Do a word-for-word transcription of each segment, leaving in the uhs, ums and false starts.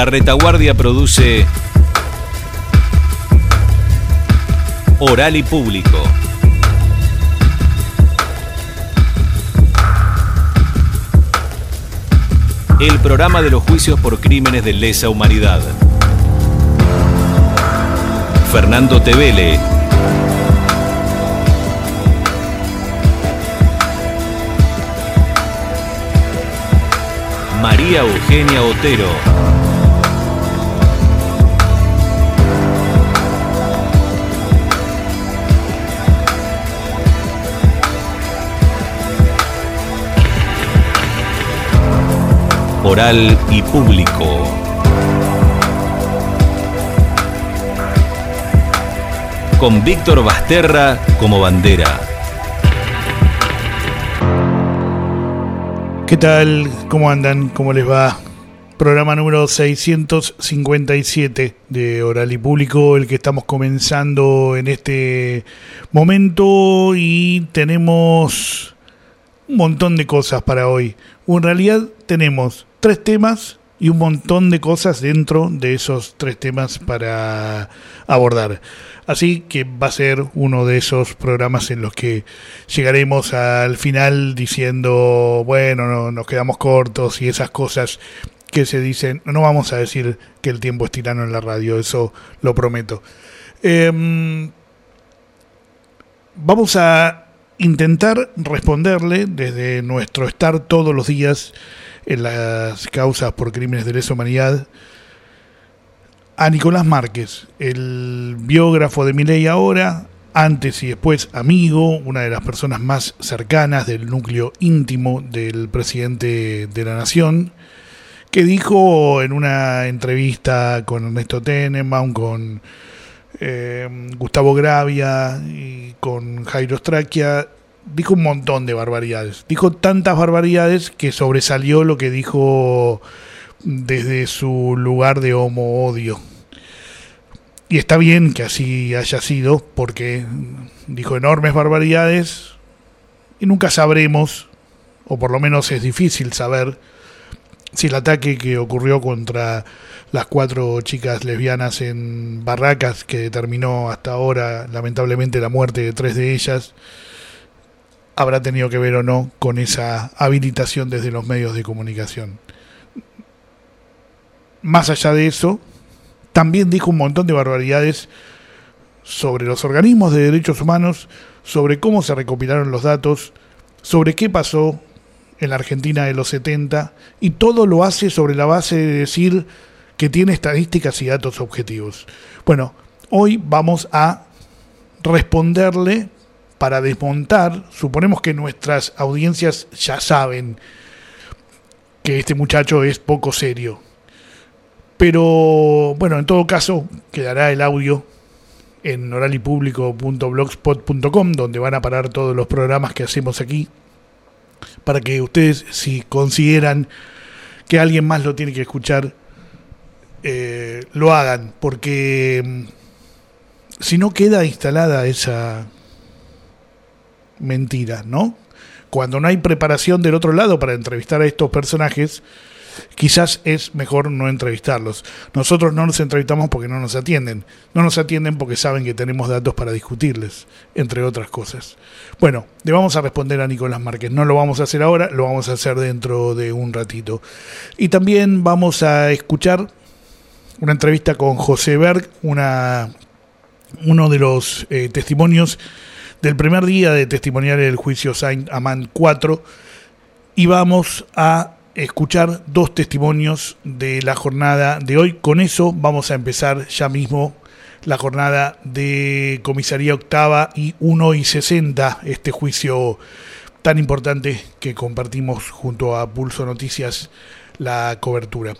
La Retaguardia produce Oral y Público. El programa de los juicios por crímenes de lesa humanidad. Fernando Tevele. María Eugenia Otero. Oral y Público. Con Víctor Basterra como bandera. ¿Qué tal? ¿Cómo andan? ¿Cómo les va? Programa número seiscientos cincuenta y siete de Oral y Público, el que estamos comenzando en este momento, y tenemos un montón de cosas para hoy. En realidad tenemos tres temas y un montón de cosas dentro de esos tres temas para abordar. Así que va a ser uno de esos programas en los que llegaremos al final diciendo, bueno, no, nos quedamos cortos y esas cosas que se dicen. No vamos a decir que el tiempo es tirano en la radio, eso lo prometo. Eh, vamos a intentar responderle desde nuestro estar todos los días en las causas por crímenes de lesa humanidad a Nicolás Márquez, el biógrafo de Milei ahora, antes y después amigo, una de las personas más cercanas del núcleo íntimo del presidente de la Nación, que dijo en una entrevista con Ernesto Tenenbaum, con eh, Gustavo Gravia y con Jairo Straquia, dijo un montón de barbaridades. Dijo tantas barbaridades que sobresalió lo que dijo desde su lugar de homo-odio. Y está bien que así haya sido, porque dijo enormes barbaridades y nunca sabremos, o por lo menos es difícil saber, si el ataque que ocurrió contra las cuatro chicas lesbianas en Barracas, que determinó hasta ahora lamentablemente la muerte de tres de ellas, habrá tenido que ver o no con esa habilitación desde los medios de comunicación. Más allá de eso, también dijo un montón de barbaridades sobre los organismos de derechos humanos, sobre cómo se recopilaron los datos, sobre qué pasó en la Argentina de los setenta, y todo lo hace sobre la base de decir que tiene estadísticas y datos objetivos. Bueno, hoy vamos a responderle para desmontar. Suponemos que nuestras audiencias ya saben que este muchacho es poco serio. Pero, bueno, en todo caso, quedará el audio en oral y público punto blogspot punto com, donde van a parar todos los programas que hacemos aquí, para que ustedes, si consideran que alguien más lo tiene que escuchar, eh, lo hagan, porque si no queda instalada esa mentira, ¿no? Cuando no hay preparación del otro lado para entrevistar a estos personajes, quizás es mejor no entrevistarlos. Nosotros no nos entrevistamos porque no nos atienden. No nos atienden porque saben que tenemos datos para discutirles, entre otras cosas. Bueno, le vamos a responder a Nicolás Márquez. No lo vamos a hacer ahora, lo vamos a hacer dentro de un ratito. Y también vamos a escuchar una entrevista con José Berg, una, uno de los eh, testimonios del primer día de testimonial del juicio Saint-Amand cuatro, y vamos a escuchar dos testimonios de la jornada de hoy. Con eso vamos a empezar ya mismo la jornada de Comisaría Octava y uno y sesenta, este juicio tan importante que compartimos junto a Pulso Noticias la cobertura.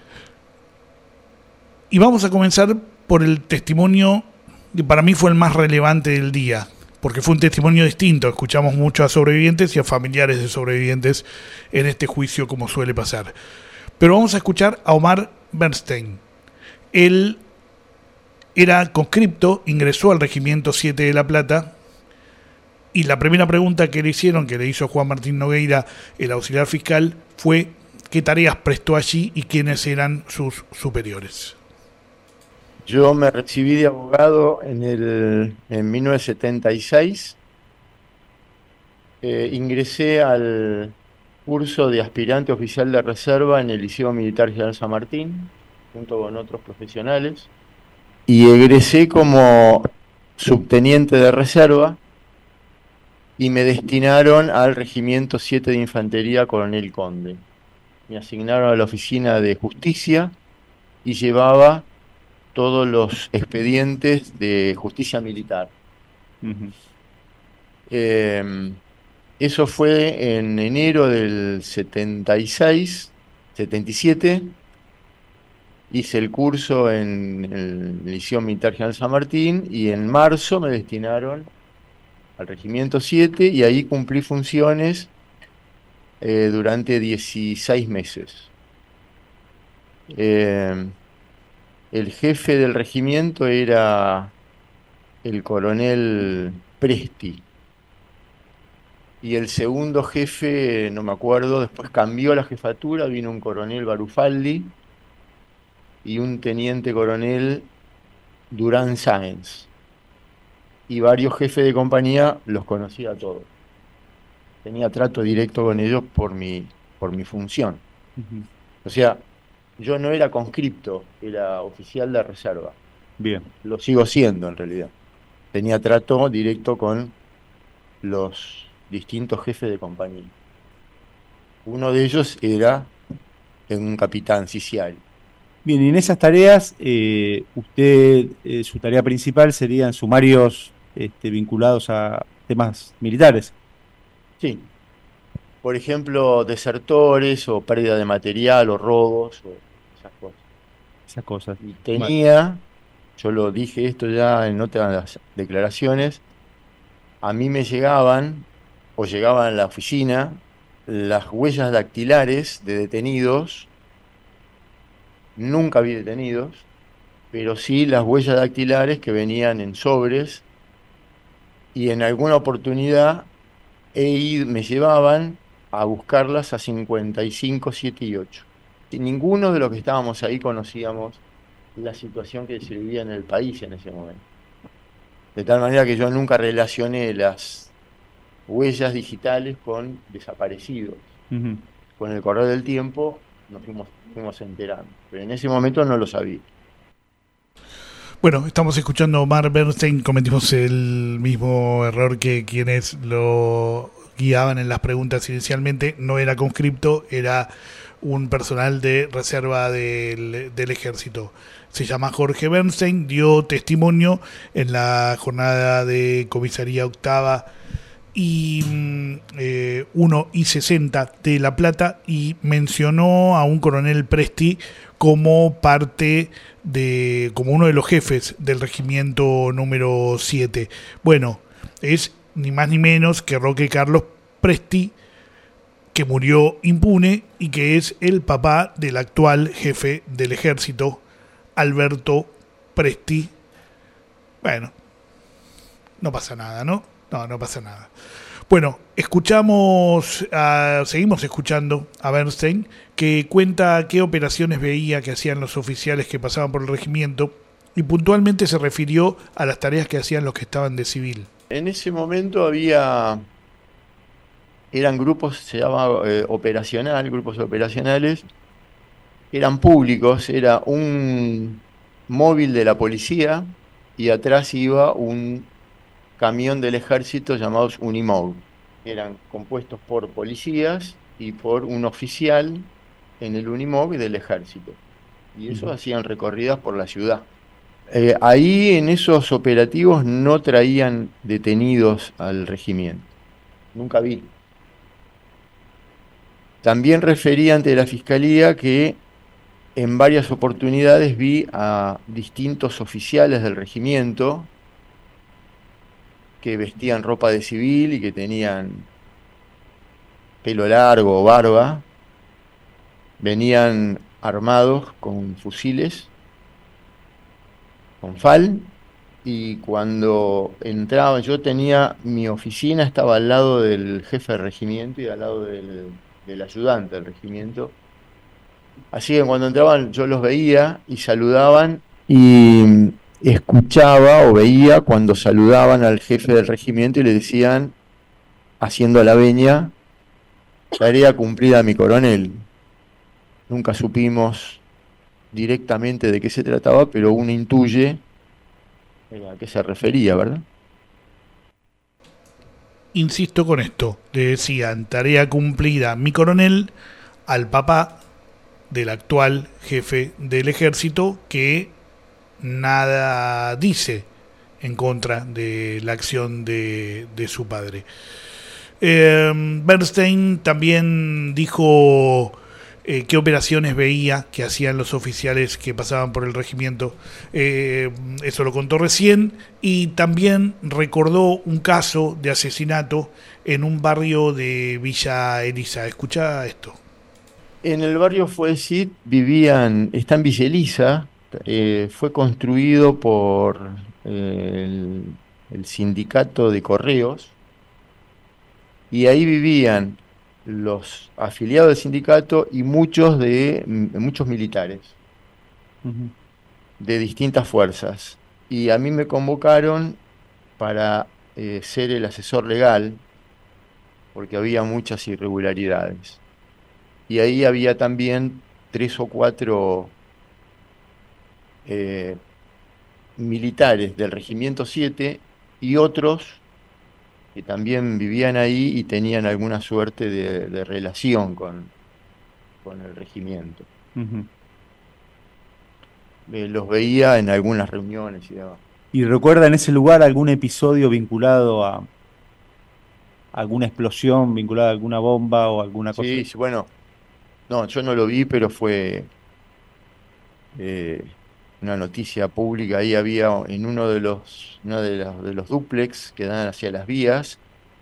Y vamos a comenzar por el testimonio que para mí fue el más relevante del día, porque fue un testimonio distinto. Escuchamos mucho a sobrevivientes y a familiares de sobrevivientes en este juicio, como suele pasar. Pero vamos a escuchar a Omar Bernstein. Él era conscripto, ingresó al Regimiento siete de La Plata, y la primera pregunta que le hicieron, que le hizo Juan Martín Nogueira, el auxiliar fiscal, fue qué tareas prestó allí y quiénes eran sus superiores. Yo me recibí de abogado en, el, en mil novecientos setenta y seis. Eh, ingresé al curso de aspirante oficial de reserva en el Liceo Militar General San Martín, junto con otros profesionales, y egresé como subteniente de reserva y me destinaron al Regimiento siete de Infantería Coronel Conde. Me asignaron a la Oficina de Justicia y llevaba todos los expedientes de justicia militar. Uh-huh. Eh, eso fue en enero del setenta y seis, setenta y siete. Hice el curso en el Liceo Militar General San Martín y en marzo me destinaron al Regimiento siete y ahí cumplí funciones eh, durante dieciséis meses. Eh, el jefe del regimiento era el coronel Presti. Y el segundo jefe, no me acuerdo, después cambió la jefatura, vino un coronel Barufaldi y un teniente coronel Durán Sáenz. Y varios jefes de compañía los conocía a todos. Tenía trato directo con ellos por mi, por mi función. Uh-huh. O sea, yo no era conscripto, era oficial de reserva. Bien. Lo sigo siendo en realidad. Tenía trato directo con los distintos jefes de compañía. Uno de ellos era un capitán Ciciari. Bien, y en esas tareas, eh, usted, eh, su tarea principal serían sumarios este, vinculados a temas militares. Sí. Por ejemplo, desertores o pérdida de material o robos o esas cosas. Esas cosas. Y tenía, yo lo dije esto ya en otras declaraciones, a mí me llegaban, o llegaban a la oficina, las huellas dactilares de detenidos. Nunca vi detenidos, pero sí las huellas dactilares que venían en sobres y en alguna oportunidad he ido, me llevaban a buscarlas a cincuenta y cinco, siete y ocho. Y ninguno de los que estábamos ahí conocíamos la situación que se vivía en el país en ese momento. De tal manera que yo nunca relacioné las huellas digitales con desaparecidos. Uh-huh. Con el correr del tiempo nos fuimos, fuimos enterando, pero en ese momento no lo sabía. Bueno, estamos escuchando a Omar Bernstein, cometimos el mismo error que quienes lo guiaban en las preguntas inicialmente, no era conscripto, era un personal de reserva del, del ejército. Se llama Jorge Bernstein, dio testimonio en la jornada de comisaría octava y eh, uno y sesenta de La Plata y mencionó a un coronel Presti como parte de, como uno de los jefes del regimiento número siete. Bueno, es ni más ni menos que Roque Carlos Presti, que murió impune y que es el papá del actual jefe del ejército, Alberto Presti. Bueno, no pasa nada, ¿no? No, no pasa nada. Bueno, escuchamos, uh, seguimos escuchando a Bernstein, que cuenta qué operaciones veía que hacían los oficiales que pasaban por el regimiento y puntualmente se refirió a las tareas que hacían los que estaban de civil. En ese momento había, eran grupos, se llama eh, operacional, grupos operacionales, eran públicos, era un móvil de la policía y atrás iba un camión del ejército llamados Unimog. Eran compuestos por policías y por un oficial en el Unimog del ejército. Y eso uh-huh. hacían recorridas por la ciudad. Eh, ahí en esos operativos no traían detenidos al regimiento. Nunca vi. También referí ante la Fiscalía que en varias oportunidades vi a distintos oficiales del regimiento que vestían ropa de civil y que tenían pelo largo o barba, venían armados con fusiles, con fal, y cuando entraba, yo tenía, mi oficina estaba al lado del jefe del regimiento y al lado del, del ayudante del regimiento, Así que cuando entraban yo los veía y saludaban y escuchaba o veía cuando saludaban al jefe del regimiento y le decían, haciendo la veña, tarea cumplida, mi coronel. Nunca supimos directamente de qué se trataba, pero uno intuye a qué se refería, ¿verdad? Insisto con esto, le decían tarea cumplida, mi coronel, al papá del actual jefe del ejército, que nada dice en contra de la acción de, de su padre. Eh, Bernstein también dijo eh, qué operaciones veía que hacían los oficiales que pasaban por el regimiento. Eh, eso lo contó recién, y también recordó un caso de asesinato en un barrio de Villa Elisa. Escuchá esto. En el barrio Fuesit vivían, está en Villa Elisa, eh, fue construido por eh, el, el sindicato de correos, y ahí vivían los afiliados del sindicato y muchos de muchos militares Uh-huh. de distintas fuerzas. Y a mí me convocaron para eh, ser el asesor legal, porque había muchas irregularidades. Y ahí había también tres o cuatro eh, militares del Regimiento siete y otros que también vivían ahí y tenían alguna suerte de, de relación con, con el regimiento. Uh-huh. Eh, los veía en algunas reuniones y demás. ¿Y recuerda en ese lugar algún episodio vinculado a alguna explosión, vinculada a alguna bomba o alguna cosa? Sí, sí, bueno, no, yo no lo vi, pero fue eh, una noticia pública. Ahí había en uno de los, uno de los, de los dúplex que dan hacia las vías,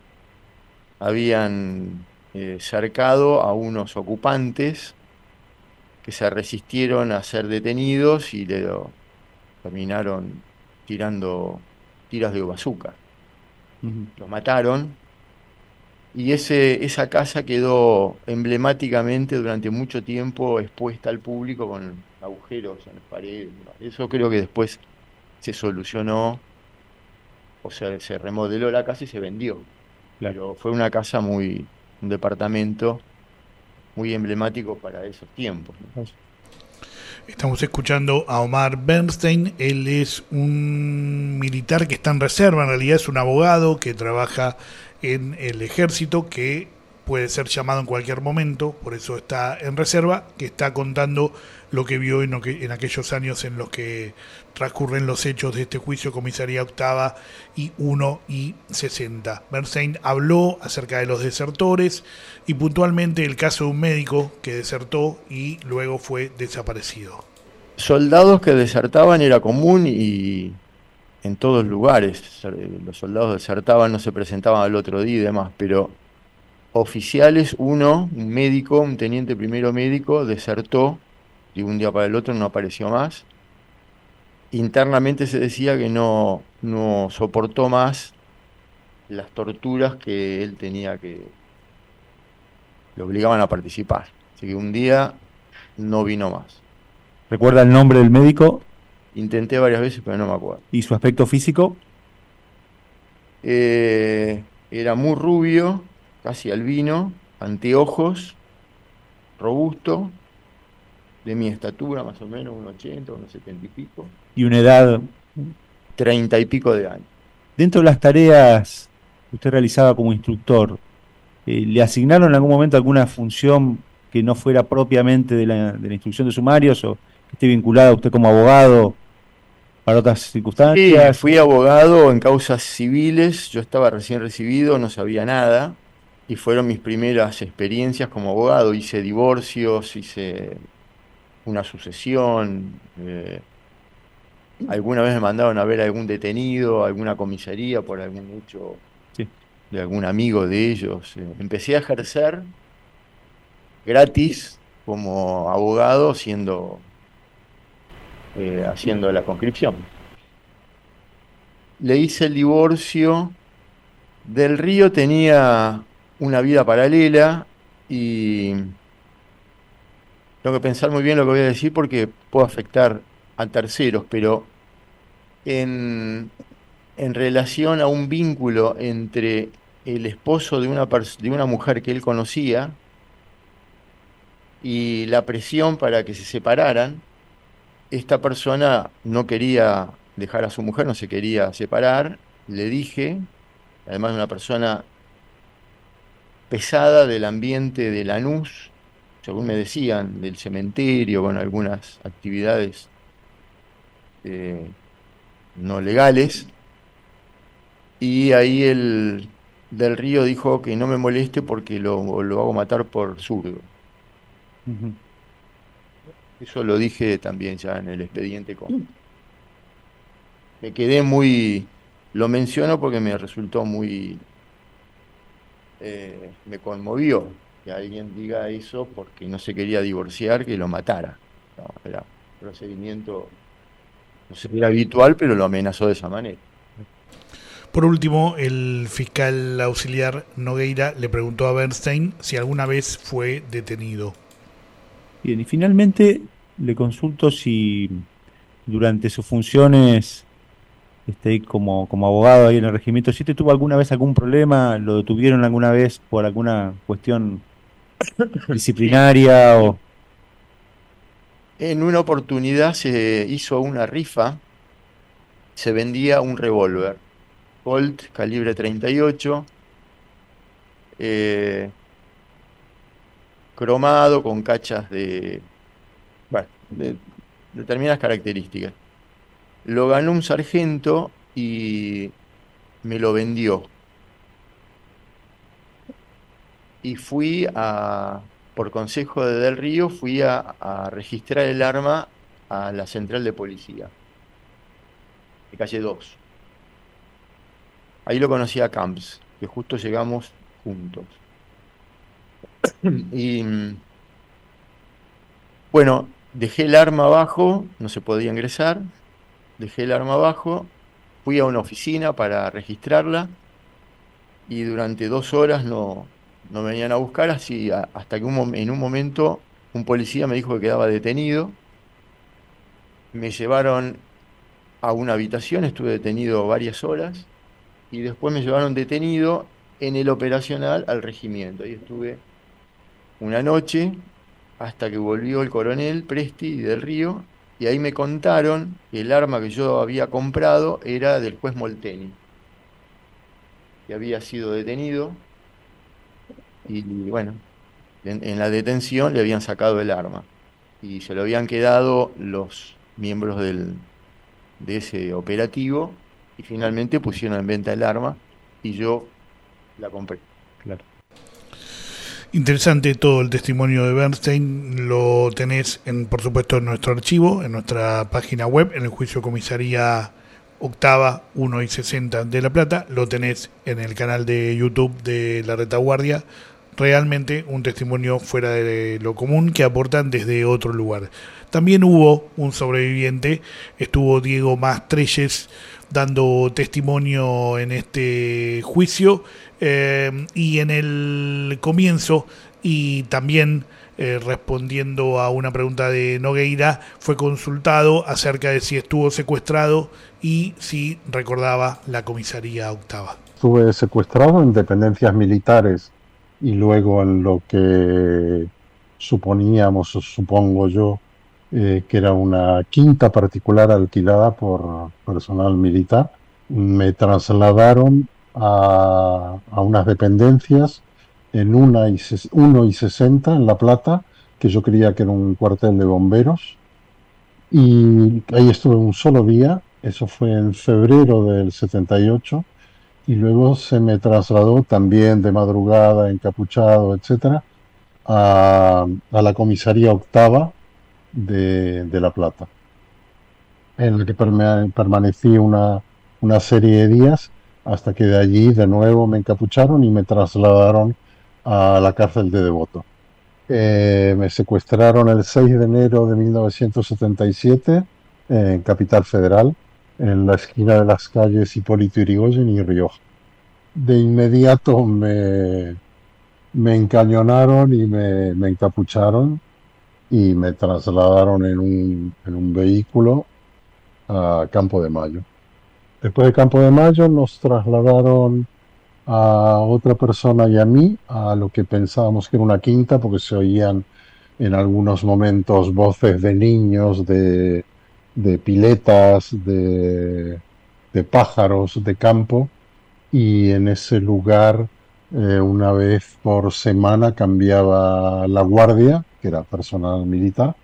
habían eh, cercado a unos ocupantes que se resistieron a ser detenidos y le lo, terminaron tirando tiras de bazooka. Uh-huh. Los mataron. Y ese, esa casa quedó emblemáticamente durante mucho tiempo expuesta al público con agujeros en las paredes. Eso creo que después se solucionó, o sea, se remodeló la casa y se vendió. Claro. Pero fue una casa muy, un departamento muy emblemático para esos tiempos, ¿no? Estamos escuchando a Omar Bernstein. Él es un militar que está en reserva, en realidad es un abogado que trabaja en el ejército, que puede ser llamado en cualquier momento, por eso está en reserva, que está contando lo que vio en, lo que, en aquellos años en los que transcurren los hechos de este juicio, comisaría octava y uno y sesenta. Bernstein habló acerca de los desertores y puntualmente el caso de un médico que desertó y luego fue desaparecido. Soldados que desertaban era común y en todos lugares. Los soldados desertaban, no se presentaban al otro día y demás, pero oficiales, uno, un médico, un teniente primero médico, desertó y un día para el otro no apareció más. Internamente se decía que no, no soportó más las torturas que él tenía, que le obligaban a participar. Así que un día no vino más. ¿Recuerda el nombre del médico Intenté varias veces, pero no me acuerdo. y su aspecto físico? Eh, era muy rubio, casi albino, anteojos, robusto, de mi estatura más o menos, uno ochenta, uno setenta y pico, Y una edad. treinta y pico de años. Dentro de las tareas que usted realizaba como instructor, eh, ¿le asignaron en algún momento alguna función que no fuera propiamente de la, de la instrucción de sumarios o que esté vinculada a usted como abogado para otras Sí, circunstancias? fui abogado en causas civiles, yo estaba recién recibido, no sabía nada, y fueron mis primeras experiencias como abogado. Hice divorcios, hice una sucesión, eh, alguna vez me mandaron a ver a algún detenido, a alguna comisaría por algún hecho Sí. de algún amigo de ellos. Eh, empecé a ejercer gratis como abogado siendo, eh, haciendo la conscripción. Le hice el divorcio. Del Río tenía una vida paralela y tengo que pensar muy bien lo que voy a decir porque puedo afectar a terceros, pero en, en relación a un vínculo entre el esposo de una, pers- de una mujer que él conocía y la presión para que se separaran, esta persona no quería dejar a su mujer, no se quería separar, le dije, además de una persona pesada del ambiente de Lanús, según me decían, del cementerio, con algunas actividades eh, no legales, y ahí el del Río dijo que no me moleste porque lo, lo hago matar por zurdo. Ujú. Eso lo dije también ya en el expediente con... Me quedé muy... Lo menciono porque me resultó muy... eh, me conmovió que alguien diga eso porque no se quería divorciar, que lo matara. No, era un procedimiento, no sé, era habitual, pero lo amenazó de esa manera. Por último, el fiscal auxiliar Nogueira le preguntó a Bernstein si alguna vez fue detenido. Bien, y finalmente le consulto si durante sus funciones este, como, como abogado ahí en el Regimiento siete tuvo alguna vez algún problema, lo detuvieron alguna vez por alguna cuestión Sí, disciplinaria o... en una oportunidad se hizo una rifa, se vendía un revólver Colt calibre treinta y ocho, eh, cromado con cachas de, bueno, de determinadas características. Lo ganó un sargento y me lo vendió. Y fui a, por consejo de Del Río, fui a, a registrar el arma a la central de policía, de calle dos. Ahí lo conocí a Camps, que justo llegamos juntos. Y mm, bueno, dejé el arma abajo, no se podía ingresar, dejé el arma abajo, fui a una oficina para registrarla y durante dos horas no, no me venían a buscar, así a- hasta que un mom- en un momento un policía me dijo que quedaba detenido. Me llevaron a una habitación, estuve detenido varias horas y después me llevaron detenido en el operacional al regimiento. Ahí estuve una noche hasta que volvió el coronel Presti del Río y ahí me contaron que el arma que yo había comprado era del juez Molteni, que había sido detenido y bueno, en, en la detención le habían sacado el arma y se lo habían quedado los miembros del, de ese operativo y finalmente pusieron en venta el arma y yo la compré. Claro. Interesante todo el testimonio de Bernstein, lo tenés en, por supuesto en nuestro archivo, en nuestra página web, en el juicio comisaría octava uno y sesenta de La Plata, lo tenés en el canal de YouTube de La Retaguardia, realmente un testimonio fuera de lo común que aportan desde otro lugar. También hubo un sobreviviente, estuvo Diego Mastrelles dando testimonio en este juicio, eh, y en el comienzo y también eh, respondiendo a una pregunta de Nogueira, fue consultado acerca de si estuvo secuestrado y si recordaba la comisaría octava. Estuve secuestrado en dependencias militares y luego en lo que suponíamos, o supongo yo, eh, que era una quinta particular alquilada por personal militar. Me trasladaron a, a unas dependencias en una y ses- uno y sesenta en La Plata, que yo creía que era un cuartel de bomberos, y ahí estuve un solo día, eso fue en febrero del setenta y ocho, y luego se me trasladó también de madrugada, encapuchado, etcétera, a, a la comisaría octava de, de La Plata, en la que perme- permanecí una, una serie de días hasta que de allí de nuevo me encapucharon y me trasladaron a la cárcel de Devoto. Eh, me secuestraron el seis de enero de mil novecientos setenta y siete en Capital Federal, en la esquina de las calles Hipólito Yrigoyen y Rioja. De inmediato me, me encañonaron y me, me encapucharon y me trasladaron en un, en un vehículo a Campo de Mayo. Después de Campo de Mayo nos trasladaron a otra persona y a mí a lo que pensábamos que era una quinta, porque se oían en algunos momentos voces de niños, de, de piletas, de, de pájaros de campo, y en ese lugar eh, una vez por semana cambiaba la guardia, que era personal militar,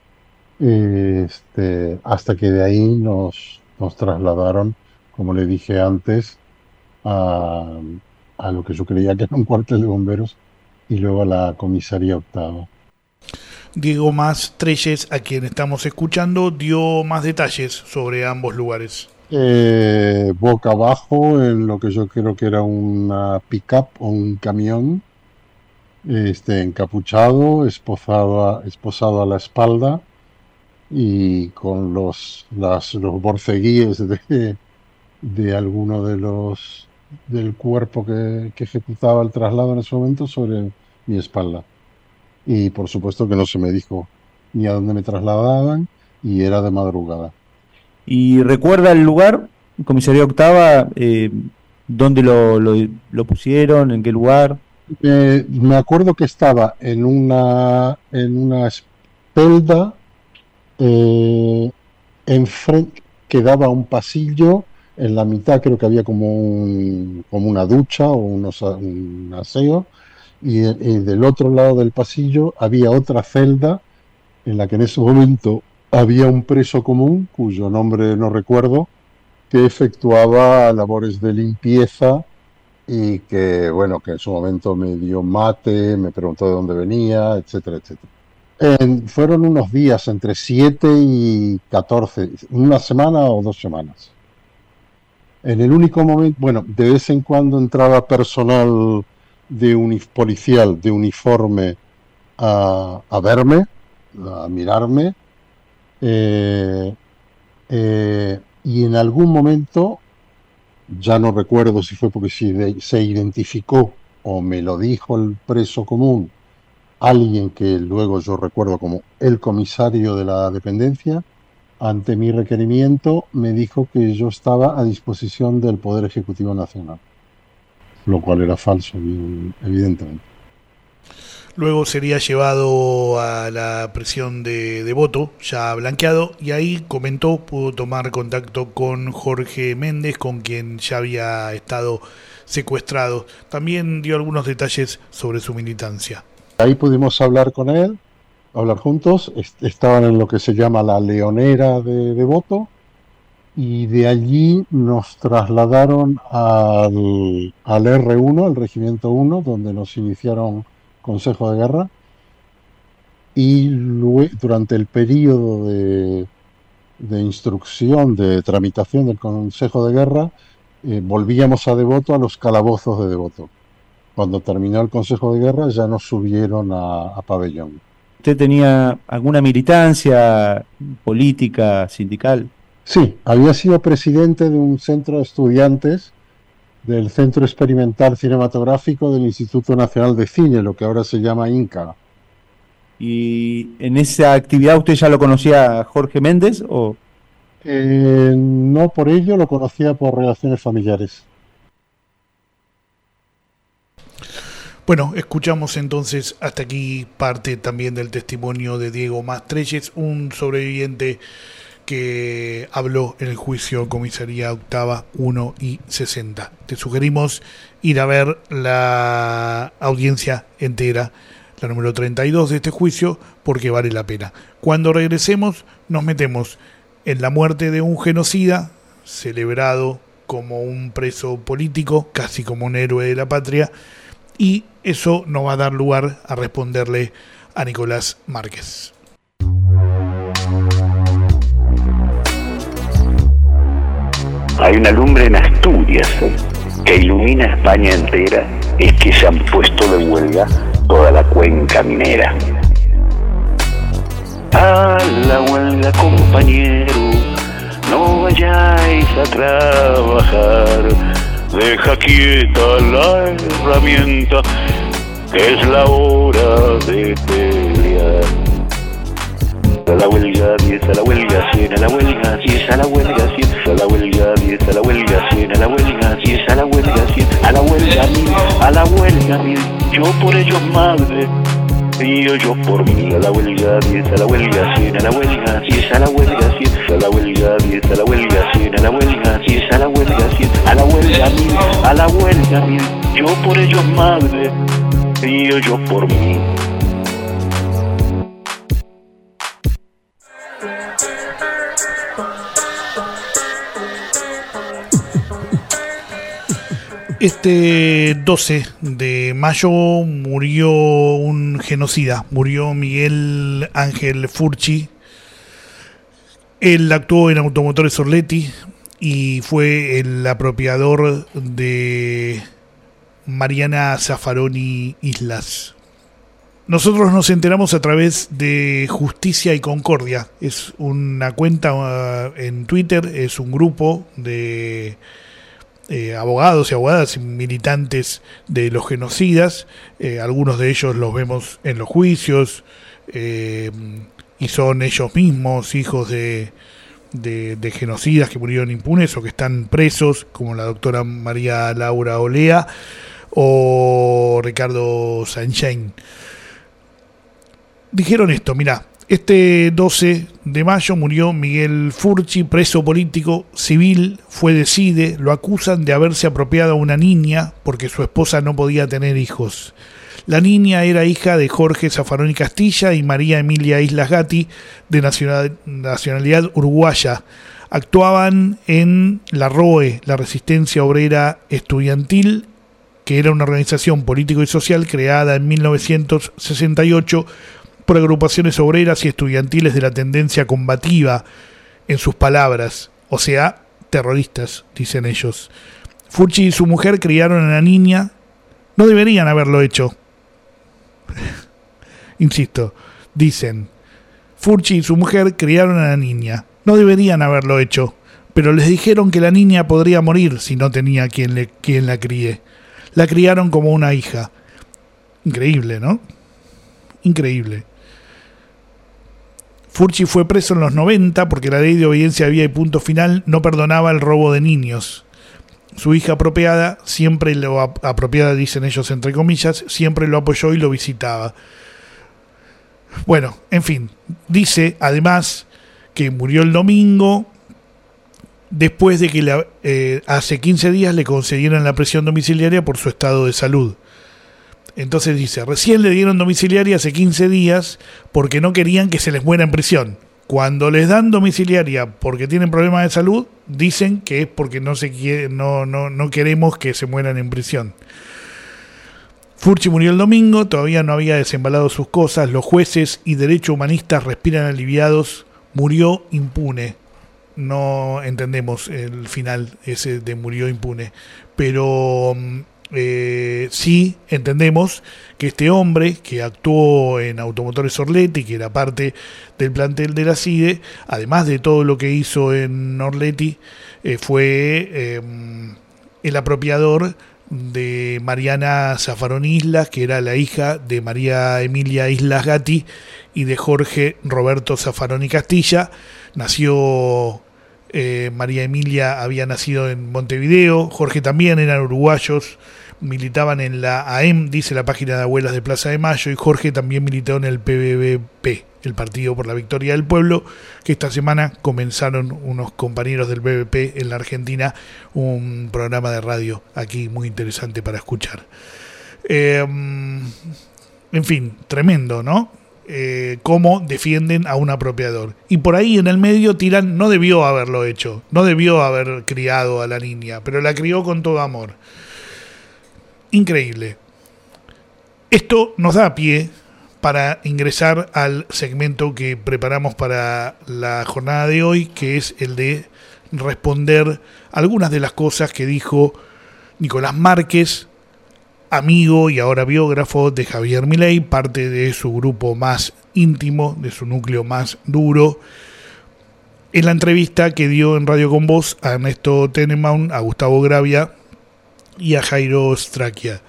este, hasta que de ahí nos, nos trasladaron, como le dije antes, a, a lo que yo creía que era un cuartel de bomberos y luego a la comisaría octava. Diego Mastrelles, a quien estamos escuchando, dio más detalles sobre ambos lugares. Eh, boca abajo en lo que yo creo que era una pick-up o un camión, este, encapuchado, esposado a, esposado a la espalda y con los, las, los borceguíes de, de alguno de los del cuerpo que, que ejecutaba el traslado en ese momento sobre mi espalda. Y por supuesto que no se me dijo ni a dónde me trasladaban, y era de madrugada. ¿Y recuerda el lugar, comisaría octava, eh, dónde lo, lo, lo pusieron, en qué lugar? Eh, me acuerdo que estaba en una en una espelda eh, enfrente, que daba a un pasillo. En la mitad creo que había como un, como una ducha o unos, un aseo, y, y del otro lado del pasillo había otra celda en la que en ese momento había un preso común, cuyo nombre no recuerdo, que efectuaba labores de limpieza y que, bueno, que en su momento me dio mate, me preguntó de dónde venía, etcétera, etcétera. En, fueron unos días, entre siete y catorce, una semana o dos semanas. En el único momento, bueno, de vez en cuando entraba personal de unif policial de uniforme a, a verme, a mirarme, eh, eh, y en algún momento, ya no recuerdo si fue porque si se identificó o me lo dijo el preso común, alguien que luego yo recuerdo como el comisario de la dependencia, ante mi requerimiento me dijo que yo estaba a disposición del Poder Ejecutivo Nacional, lo cual era falso, evidentemente. Luego sería llevado a la prisión de Devoto, ya blanqueado, y ahí comentó, pudo tomar contacto con Jorge Méndez, con quien ya había estado secuestrado. También dio algunos detalles sobre su militancia. Ahí pudimos hablar con él, hablar juntos. Estaban en lo que se llama la Leonera de Devoto, y de allí nos trasladaron al, al R uno, el Regimiento uno, donde nos iniciaron Consejo de Guerra, y luego, durante el periodo de, de instrucción, de tramitación del Consejo de Guerra, eh, volvíamos a Devoto, a los calabozos de Devoto. Cuando terminó el Consejo de Guerra ya nos subieron a, a Pabellón. ¿Usted tenía alguna militancia política, sindical? Sí, había sido presidente de un centro de estudiantes del Centro Experimental Cinematográfico del Instituto Nacional de Cine, lo que ahora se llama INCA. ¿Y en esa actividad usted ya lo conocía a Jorge Méndez? O eh, no por ello, lo conocía por relaciones familiares. Bueno, escuchamos entonces hasta aquí parte también del testimonio de Diego Mastrelles, un sobreviviente que habló en el juicio Comisaría Octava uno y sesenta. Te sugerimos ir a ver la audiencia entera, la número treinta y dos de este juicio, porque vale la pena. Cuando regresemos nos metemos en la muerte de un genocida, celebrado como un preso político, casi como un héroe de la patria, y eso nos va a dar lugar a responderle a Nicolás Márquez. Hay una lumbre en Asturias que ilumina España entera, es que se han puesto de huelga toda la cuenca minera. A la huelga, compañero, no vayáis a trabajar, deja quieta la herramienta, que es la hora de pelear. a la huelga diez, a la huelga cien, a la huelga diez, a la huelga cien, a la huelga diez, a la huelga cien, a la huelga diez, a la huelga cien, a la huelga mil, a la huelga mil, yo por ellos madre, y yo por mí, a la huelga diez, a la huelga cien, a la huelga diez, a la huelga cien, a la huelga diez, a la huelga cien, a la huelga diez, a la huelga cien, a la huelga mil, a la huelga mil, yo por ellos madre, y yo por mí. Este doce de mayo murió un genocida, murió Miguel Ángel Furchi. Él actuó en Automotores Orletti y fue el apropiador de Mariana Zaffaroni Islas. Nosotros nos enteramos a través de Justicia y Concordia. Es una cuenta uh, en Twitter, es un grupo de Eh, abogados y abogadas y militantes de los genocidas. Eh, algunos de ellos los vemos en los juicios eh, y son ellos mismos hijos de, de, de genocidas que murieron impunes o que están presos, como la doctora María Laura Olea o Ricardo Sanchain. Dijeron esto, mirá: este doce de mayo murió Miguel Furchi, preso político civil, fue de CIDE, lo acusan de haberse apropiado a una niña porque su esposa no podía tener hijos. La niña era hija de Jorge Zaffaroni Castilla y María Emilia Islas Gatti, de nacional, nacionalidad uruguaya. Actuaban en la R O E, la Resistencia Obrera Estudiantil, que era una organización político y social creada en mil novecientos sesenta y ocho por agrupaciones obreras y estudiantiles de la tendencia combativa, en sus palabras, o sea, terroristas, dicen ellos. Furchi y su mujer criaron a la niña, no deberían haberlo hecho. Insisto, dicen, Furchi y su mujer criaron a la niña, no deberían haberlo hecho, pero les dijeron que la niña podría morir si no tenía quien, le, quien la críe. La criaron como una hija. Increíble, ¿no? Increíble. Furchi fue preso en los noventa porque la ley de obediencia de vía y punto final no perdonaba el robo de niños. Su hija apropiada, siempre lo apropiada dicen ellos entre comillas, siempre lo apoyó y lo visitaba. Bueno, en fin, dice además que murió el domingo después de que le, eh, hace quince días le concedieron la prisión domiciliaria por su estado de salud. Entonces dice, recién le dieron domiciliaria hace quince días porque no querían que se les muera en prisión. Cuando les dan domiciliaria porque tienen problemas de salud, dicen que es porque no se quiere, no, no, no queremos que se mueran en prisión. Furchi murió el domingo, todavía no había desembalado sus cosas, los jueces y derechos humanistas respiran aliviados, murió impune. No entendemos el final ese de murió impune, pero Eh, sí entendemos que este hombre que actuó en Automotores Orletti, que era parte del plantel de la CIDE, además de todo lo que hizo en Orletti, eh, fue eh, el apropiador de Mariana Zaffaroni Islas, que era la hija de María Emilia Islas Gatti y de Jorge Roberto Zaffaroni Castilla. Nació eh, María Emilia, había nacido en Montevideo, Jorge también, eran uruguayos, militaban en la A E M, dice la página de Abuelas de Plaza de Mayo, y Jorge también militó en el P B B P, el Partido por la Victoria del Pueblo, que esta semana comenzaron unos compañeros del P B P en la Argentina un programa de radio aquí muy interesante para escuchar. Eh, en fin, tremendo, ¿no? Eh, cómo defienden a un apropiador. Y por ahí en el medio tiran, no debió haberlo hecho, no debió haber criado a la niña, pero la crió con todo amor. Increíble. Esto nos da pie para ingresar al segmento que preparamos para la jornada de hoy, que es el de responder algunas de las cosas que dijo Nicolás Márquez, amigo y ahora biógrafo de Javier Milei, parte de su grupo más íntimo, de su núcleo más duro, en la entrevista que dio en Radio Con Voz a Ernesto Tenenbaum, a Gustavo Gravia y a Jairo Straquia.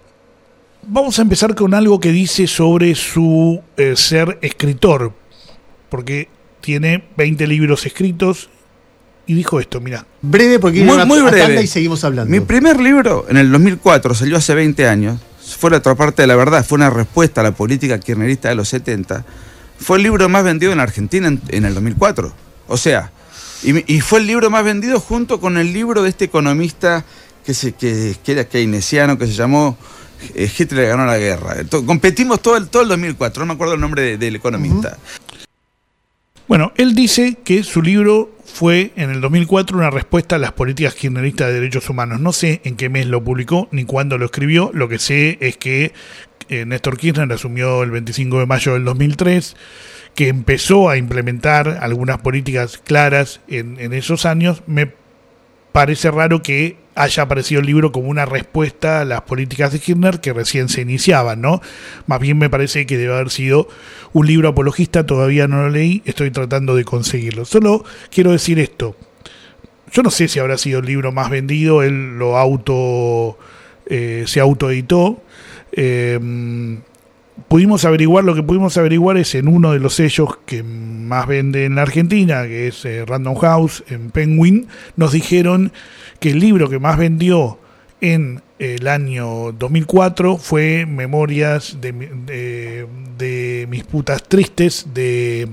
Vamos a empezar con algo que dice sobre su eh, ser escritor. porque tiene veinte libros escritos y dijo esto, mira. Breve, porque muy, una, muy una breve. tanda y seguimos hablando. Mi primer libro, en el dos mil cuatro, salió hace veinte años, fue La otra parte de la verdad, fue una respuesta a la política kirchnerista de los setenta. Fue el libro más vendido en Argentina en, en el dos mil cuatro. O sea, y, y fue el libro más vendido junto con el libro de este economista que, se, que, que era keynesiano, que se llamó eh, Hitler ganó la guerra. To, competimos todo el, todo el dos mil cuatro, no me acuerdo el nombre de, del economista. Uh-huh. Bueno, él dice que su libro fue en el dos mil cuatro una respuesta a las políticas kirchneristas de derechos humanos. No sé en qué mes lo publicó ni cuándo lo escribió. Lo que sé es que eh, Néstor Kirchner asumió el veinticinco de mayo del dos mil tres, que empezó a implementar algunas políticas claras en, en esos años. Me parece raro que haya aparecido el libro como una respuesta a las políticas de Kirchner que recién se iniciaban, ¿no? Más bien me parece que debe haber sido un libro apologista, todavía no lo leí, estoy tratando de conseguirlo. Solo quiero decir esto, yo no sé si habrá sido el libro más vendido, él lo auto, eh, se autoeditó, eh, pudimos averiguar, lo que pudimos averiguar es en uno de los sellos que más vende en la Argentina, que es eh, Random House, en Penguin, nos dijeron que el libro que más vendió en el año dos mil cuatro fue Memorias de, de, de mis putas tristes, de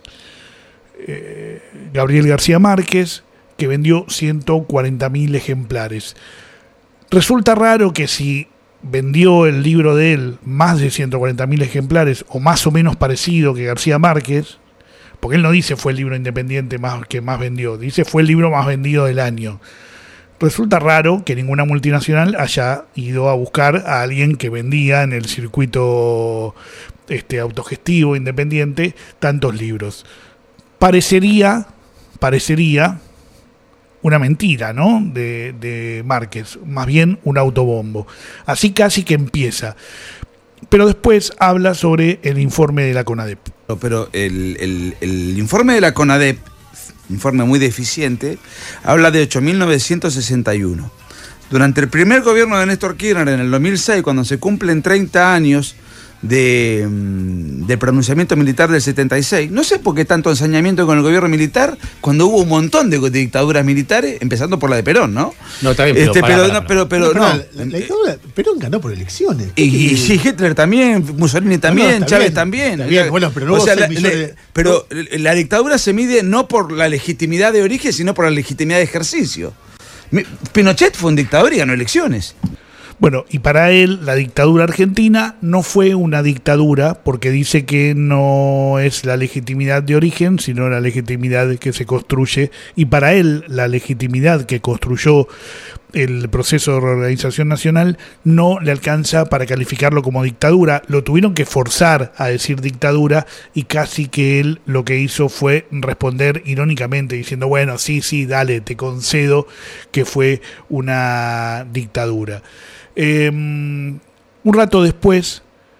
eh, Gabriel García Márquez, que vendió ciento cuarenta mil ejemplares. Resulta raro que si vendió el libro de él más de ciento cuarenta mil ejemplares, o más o menos parecido que García Márquez, porque él no dice fue el libro independiente más que más vendió, dice fue el libro más vendido del año. Resulta raro que ninguna multinacional haya ido a buscar a alguien que vendía en el circuito este, autogestivo independiente tantos libros. Parecería, parecería una mentira, ¿no? De, de Márquez, más bien un autobombo. Así casi que empieza. Pero después habla sobre el informe de la CONADEP. Pero el, el, el informe de la CONADEP, informe muy deficiente, habla de ocho mil novecientos sesenta y uno. Durante el primer gobierno de Néstor Kirchner, en el dos mil seis, cuando se cumplen treinta años de, del pronunciamiento militar del setenta y seis, no sé por qué tanto ensañamiento con el gobierno militar cuando hubo un montón de dictaduras militares, empezando por la de Perón, ¿no? No, está bien, pero este, pará, pero, pará, no, pero, pero no, no. La, la, la dictadura, Perón ganó por elecciones. Y, y sí, Hitler también, Mussolini también, no, no, Chávez bien, también. Está bien, bueno, pero no o hubo sea, seis la, millones le, de... Pero no. La dictadura se mide no por la legitimidad de origen, sino por la legitimidad de ejercicio. Pinochet fue un dictador y ganó elecciones. Bueno, y para él la dictadura argentina no fue una dictadura porque dice que no es la legitimidad de origen, sino la legitimidad que se construye. Y para él la legitimidad que construyó el proceso de reorganización nacional no le alcanza para calificarlo como dictadura. Lo tuvieron que forzar a decir dictadura y casi que él lo que hizo fue responder irónicamente diciendo, bueno, sí, sí, dale, te concedo que fue una dictadura. Eh, un rato después,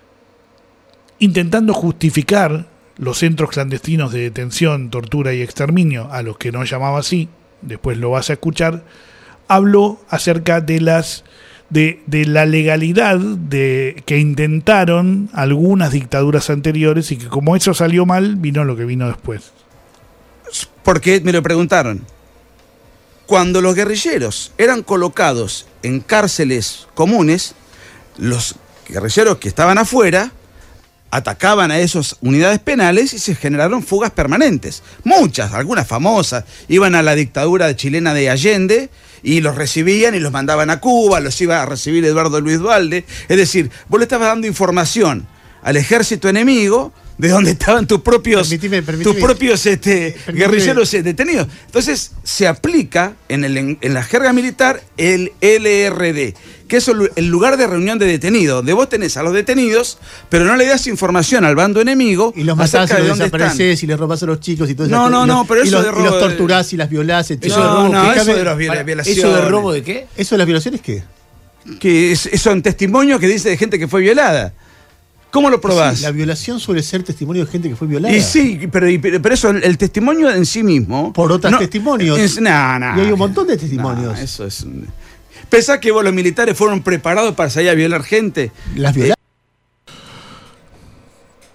intentando justificar los centros clandestinos de detención, tortura y exterminio, a los que no llamaba así, después lo vas a escuchar, habló acerca de las de, de la legalidad de que intentaron algunas dictaduras anteriores y que como eso salió mal, vino lo que vino después. Porque me lo preguntaron. Cuando los guerrilleros eran colocados en cárceles comunes, los guerrilleros que estaban afuera atacaban a esas unidades penales y se generaron fugas permanentes. Muchas, algunas famosas, iban a la dictadura chilena de Allende y los recibían y los mandaban a Cuba, los iba a recibir Eduardo Luis Duhalde. Es decir, vos le estabas dando información al ejército enemigo de donde estaban tus propios, permitime, permitime, tus propios este, guerrilleros detenidos. Entonces se aplica en, el, en la jerga militar el L R D, que es el lugar de reunión de detenidos, donde vos tenés a los detenidos, pero no le das información al bando enemigo. Y los matás y los desaparecés y les robás a los chicos y todo eso. No, no, no, pero eso y los, de robo. Y los torturás y las violás. Eso no, de robo. No, eso cabe, de las viola, violaciones. ¿Eso de robo de qué? ¿Eso de las violaciones qué? Que es, son testimonios que dice de gente que fue violada. ¿Cómo lo probás? Sí, la violación suele ser testimonio de gente que fue violada. Y sí, pero, pero eso, el, el testimonio en sí mismo... Por otros no, testimonios. Es, nah, nah, y hay un montón de testimonios. Nah, eso es... ¿Pensás que vos los militares fueron preparados para salir a violar gente? ¿Las violadas?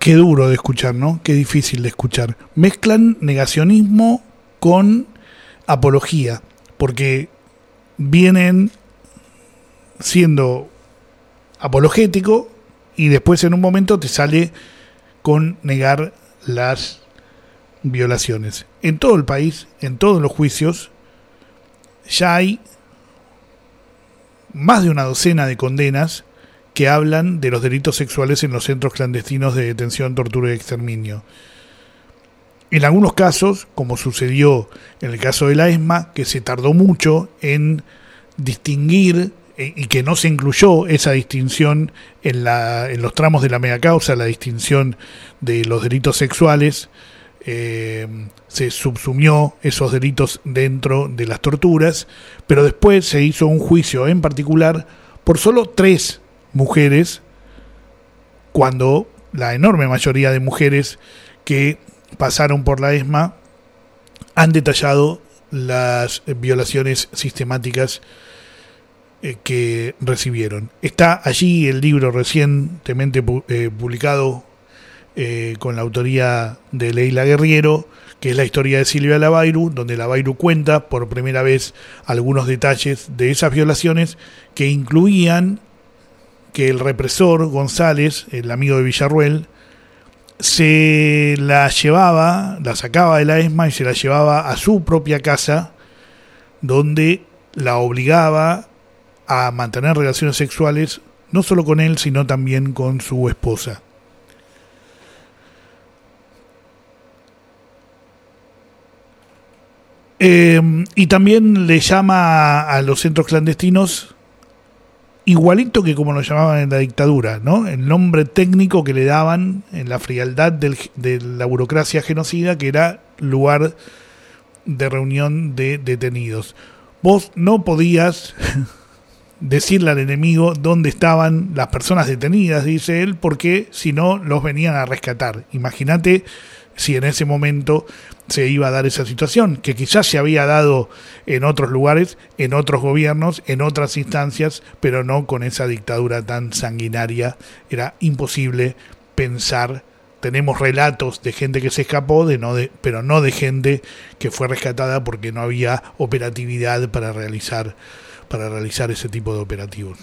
Qué duro de escuchar, ¿no? Qué difícil de escuchar. Mezclan negacionismo con apología, porque vienen siendo apologético y después en un momento te sale con negar las violaciones. En todo el país, en todos los juicios, ya hay más de una docena de condenas que hablan de los delitos sexuales en los centros clandestinos de detención, tortura y exterminio. En algunos casos, como sucedió en el caso de la ESMA, que se tardó mucho en distinguir y que no se incluyó esa distinción en, la, en los tramos de la megacausa, la distinción de los delitos sexuales, eh, se subsumió esos delitos dentro de las torturas, pero después se hizo un juicio en particular por solo tres mujeres, cuando la enorme mayoría de mujeres que pasaron por la ESMA han detallado las violaciones sistemáticas eh, que recibieron. Está allí el libro recientemente pu- eh, publicado eh, con la autoría de Leila Guerriero, que es la historia de Silvia Lavairu, donde Lavairu cuenta por primera vez algunos detalles de esas violaciones que incluían que el represor González, el amigo de Villarruel, se la llevaba, la sacaba de la ESMA y se la llevaba a su propia casa, donde la obligaba a mantener relaciones sexuales no solo con él, sino también con su esposa. Eh, y también le llama a los centros clandestinos igualito que como lo llamaban en la dictadura, ¿no? El nombre técnico que le daban en la frialdad del, de la burocracia genocida, que era lugar de reunión de detenidos. Vos no podías decirle al enemigo dónde estaban las personas detenidas, dice él, porque si no los venían a rescatar. Imagínate si en ese momento se iba a dar esa situación, que quizás se había dado en otros lugares, en otros gobiernos, en otras instancias, pero no con esa dictadura tan sanguinaria. Era imposible pensar. Tenemos relatos de gente que se escapó, de no de, pero no de gente que fue rescatada porque no había operatividad para realizar, para realizar ese tipo de operativos.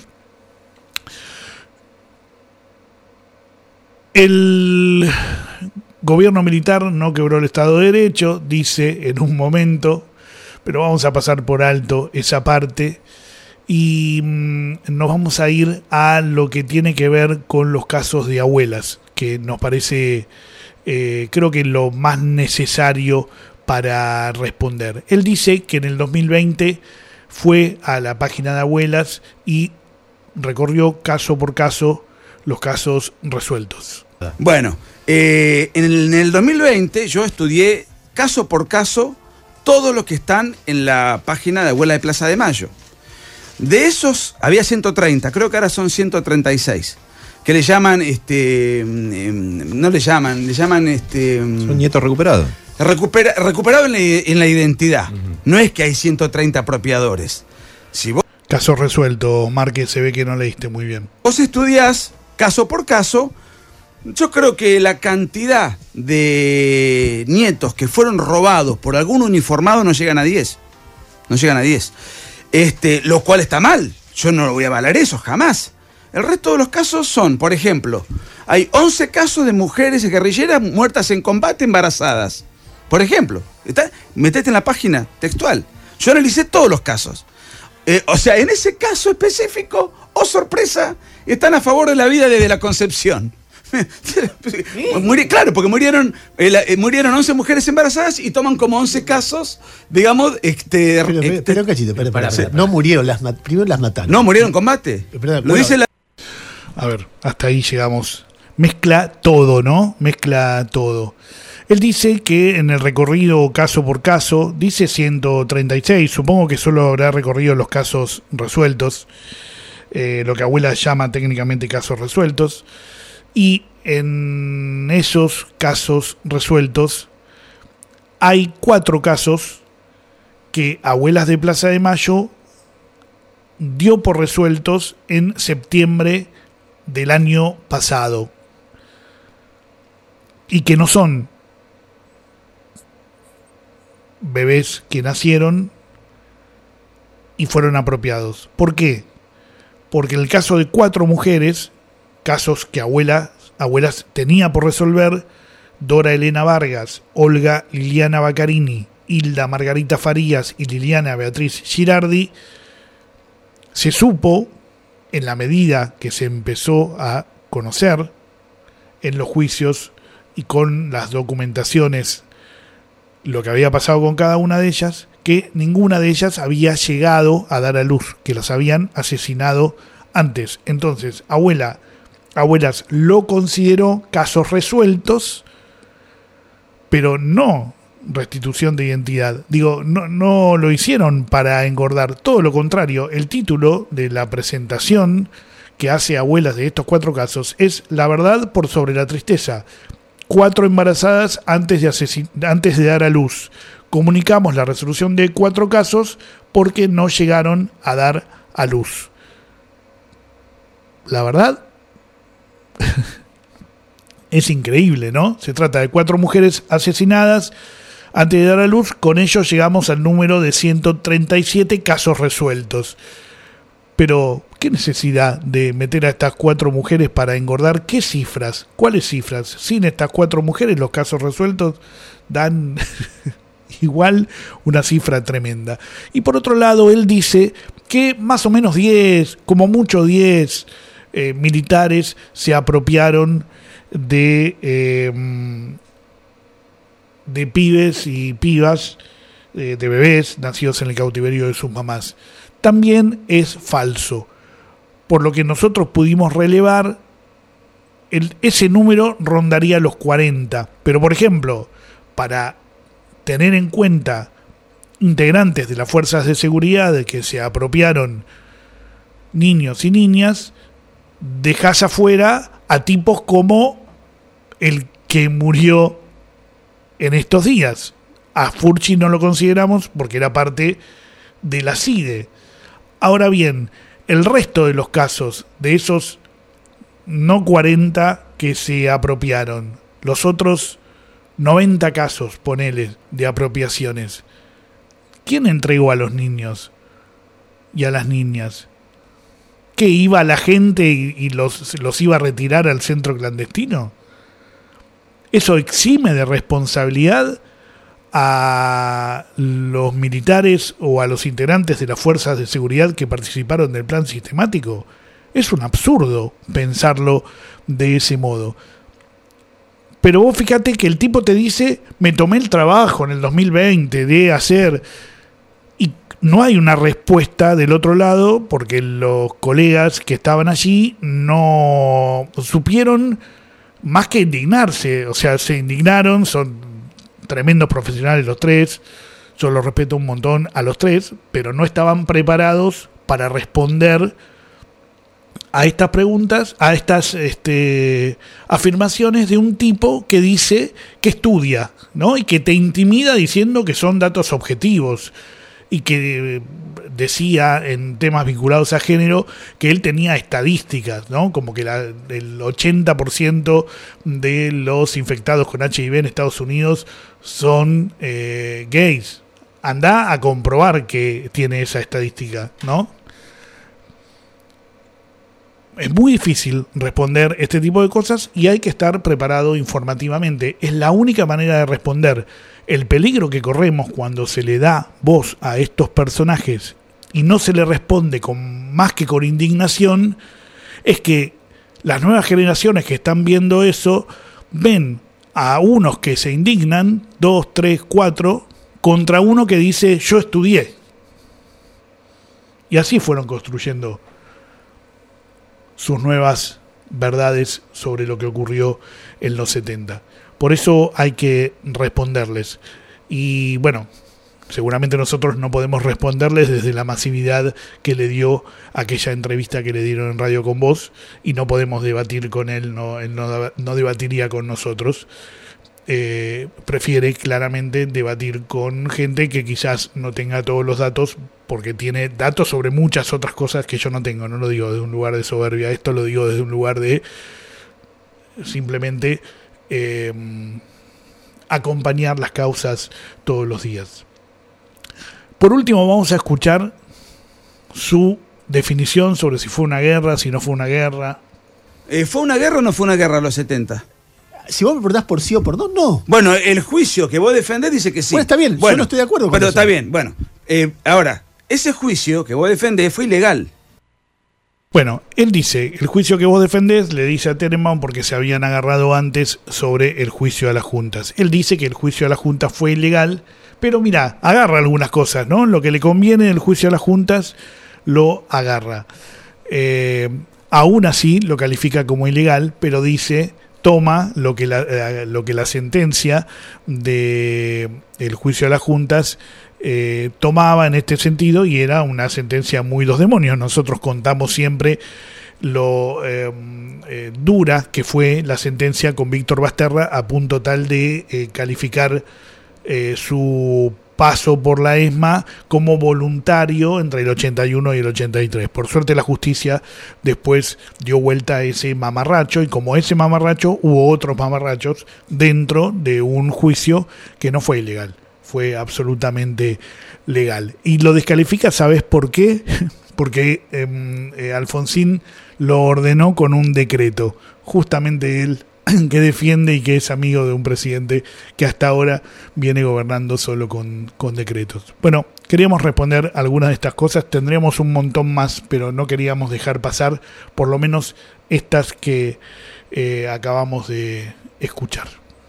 El gobierno militar no quebró el Estado de Derecho, dice en un momento, pero vamos a pasar por alto esa parte y mmm, nos vamos a ir a lo que tiene que ver con los casos de abuelas, que nos parece, eh, creo que lo más necesario para responder. Él dice que en el dos mil veinte fue a la página de abuelas y recorrió caso por caso los casos resueltos. Bueno, eh, en, el, en el dos mil veinte yo estudié caso por caso todos los que están en la página de Abuela de Plaza de Mayo. De esos había ciento treinta, creo que ahora son ciento treinta y seis, que le llaman, este, eh, no le llaman, le llaman... este Son nietos recuperados. Recupera, recuperado en la, en la identidad. Uh-huh. No es que hay ciento treinta apropiadores. Si vos, caso resuelto, Márquez, se ve que no leíste muy bien. Vos estudiás caso por caso. Yo creo que la cantidad de nietos que fueron robados por algún uniformado no llegan a diez. No llegan a diez. Este, lo cual está mal. Yo no lo voy a avalar eso, jamás. El resto de los casos son, por ejemplo, hay once casos de mujeres guerrilleras muertas en combate embarazadas. Por ejemplo, ¿está? Metete en la página textual. Yo analicé todos los casos. Eh, o sea, en ese caso específico, oh sorpresa, están a favor de la vida desde la concepción. Muri, claro, porque murieron eh, la, eh, murieron once mujeres embarazadas y toman como once casos, digamos, este... Pero, pero, este pero cachito, espera, espera, espera. No murieron, las primero las mataron. No, murieron en combate. Espera, Lo bueno, dice la... A ver, hasta ahí llegamos. Mezcla todo, ¿no? Mezcla todo. Él dice que en el recorrido caso por caso, dice ciento treinta y seis, supongo que solo habrá recorrido los casos resueltos, eh, lo que abuela llama técnicamente casos resueltos, y en esos casos resueltos hay cuatro casos que Abuelas de Plaza de Mayo dio por resueltos en septiembre del año pasado. y que no son bebés que nacieron y fueron apropiados. ¿Por qué? Porque en el caso de cuatro mujeres, casos que abuelas, abuelas tenía por resolver, Dora Elena Vargas, Olga Liliana Baccarini, Hilda Margarita Farías y Liliana Beatriz Girardi, se supo, en la medida que se empezó a conocer en los juicios y con las documentaciones, lo que había pasado con cada una de ellas, que ninguna de ellas había llegado a dar a luz, que las habían asesinado antes. Entonces, abuela, abuelas lo consideró casos resueltos, pero no restitución de identidad. Digo, no, no lo hicieron para engordar, todo lo contrario. El título de la presentación que hace abuelas de estos cuatro casos es La verdad por sobre la tristeza. Cuatro embarazadas antes de, asesin- antes de dar a luz. Comunicamos la resolución de cuatro casos porque no llegaron a dar a luz. La verdad es increíble, ¿no? Se trata de cuatro mujeres asesinadas antes de dar a luz. Con ello llegamos al número de ciento treinta y siete casos resueltos. Pero, ¿qué necesidad de meter a estas cuatro mujeres para engordar? ¿Qué cifras? ¿Cuáles cifras? Sin estas cuatro mujeres los casos resueltos dan igual una cifra tremenda. Y por otro lado, él dice que más o menos diez, como mucho diez eh, militares se apropiaron de, eh, de pibes y pibas, eh, de bebés nacidos en el cautiverio de sus mamás. También es falso. Por lo que nosotros pudimos relevar, el, ese número rondaría los cuarenta. Pero, por ejemplo, para tener en cuenta integrantes de las fuerzas de seguridad de que se apropiaron niños y niñas, dejás afuera a tipos como el que murió en estos días. A Furchi no lo consideramos porque era parte de la C I D E. Ahora bien, el resto de los casos, de esos no cuarenta que se apropiaron, los otros noventa casos, ponele, de apropiaciones, ¿quién entregó a los niños y a las niñas? ¿Qué, iba la gente y, y los, los iba a retirar al centro clandestino? ¿Eso exime de responsabilidad a los militares o a los integrantes de las fuerzas de seguridad que participaron del plan sistemático? Es un absurdo pensarlo de ese modo. Pero vos fíjate que el tipo te dice, me tomé el trabajo en el dos mil veinte de hacer, y no hay una respuesta del otro lado porque los colegas que estaban allí no supieron más que indignarse. O sea, se indignaron, son tremendos profesionales los tres, yo los respeto un montón a los tres, pero no estaban preparados para responder a estas preguntas, a estas este, afirmaciones de un tipo que dice que estudia, ¿no? Y que te intimida diciendo que son datos objetivos, y que decía en temas vinculados a género que él tenía estadísticas, ¿no? Como que la, el ochenta por ciento de los infectados con H I V en Estados Unidos son eh, gays. Andá a comprobar que tiene esa estadística, ¿no? Es muy difícil responder este tipo de cosas y hay que estar preparado informativamente. Es la única manera de responder. El peligro que corremos cuando se le da voz a estos personajes y no se le responde con más que con indignación es que las nuevas generaciones que están viendo eso ven a unos que se indignan, dos, tres, cuatro, contra uno que dice yo estudié. Y así fueron construyendo sus nuevas verdades sobre lo que ocurrió en los setenta. Por eso hay que responderles. Y bueno, seguramente nosotros no podemos responderles desde la masividad que le dio aquella entrevista que le dieron en Radio Con Voz, y no podemos debatir con él, no, él no, no debatiría con nosotros. Eh, prefiere claramente debatir con gente que quizás no tenga todos los datos, porque tiene datos sobre muchas otras cosas que yo no tengo. No lo digo desde un lugar de soberbia, esto lo digo desde un lugar de simplemente eh, acompañar las causas todos los días. Por último, vamos a escuchar su definición sobre si fue una guerra, si no fue una guerra. Eh, ¿Fue una guerra o no fue una guerra a los setenta? Si vos me preguntás por sí o por no, no. Bueno, el juicio que vos defendés dice que sí. Bueno, está bien, bueno, yo no estoy de acuerdo con pero eso. Pero está bien, bueno. Eh, ahora, ese juicio que vos defendés fue ilegal. Bueno, él dice, el juicio que vos defendés, le dice a Tenenbaum porque se habían agarrado antes sobre el juicio a las juntas. Él dice que el juicio a las juntas fue ilegal, pero mira, agarra algunas cosas, ¿no? Lo que le conviene del juicio a las juntas, lo agarra. Eh, aún así, lo califica como ilegal, pero dice, toma lo que la, lo que la sentencia de el juicio a las juntas Eh, tomaba en este sentido, y era una sentencia muy dos demonios. Nosotros contamos siempre lo eh, eh, dura que fue la sentencia con Víctor Basterra, a punto tal de eh, calificar eh, su paso por la ESMA como voluntario entre el ochenta y uno y el ochenta y tres. Por suerte la justicia después dio vuelta a ese mamarracho, y como ese mamarracho hubo otros mamarrachos dentro de un juicio que no fue ilegal, fue absolutamente legal. Y lo descalifica, ¿sabes por qué? Porque eh, eh, Alfonsín lo ordenó con un decreto. Justamente él, que defiende y que es amigo de un presidente que hasta ahora viene gobernando solo con, con decretos. Bueno, queríamos responder algunas de estas cosas. Tendríamos un montón más, pero no queríamos dejar pasar por lo menos estas que eh, acabamos de escuchar.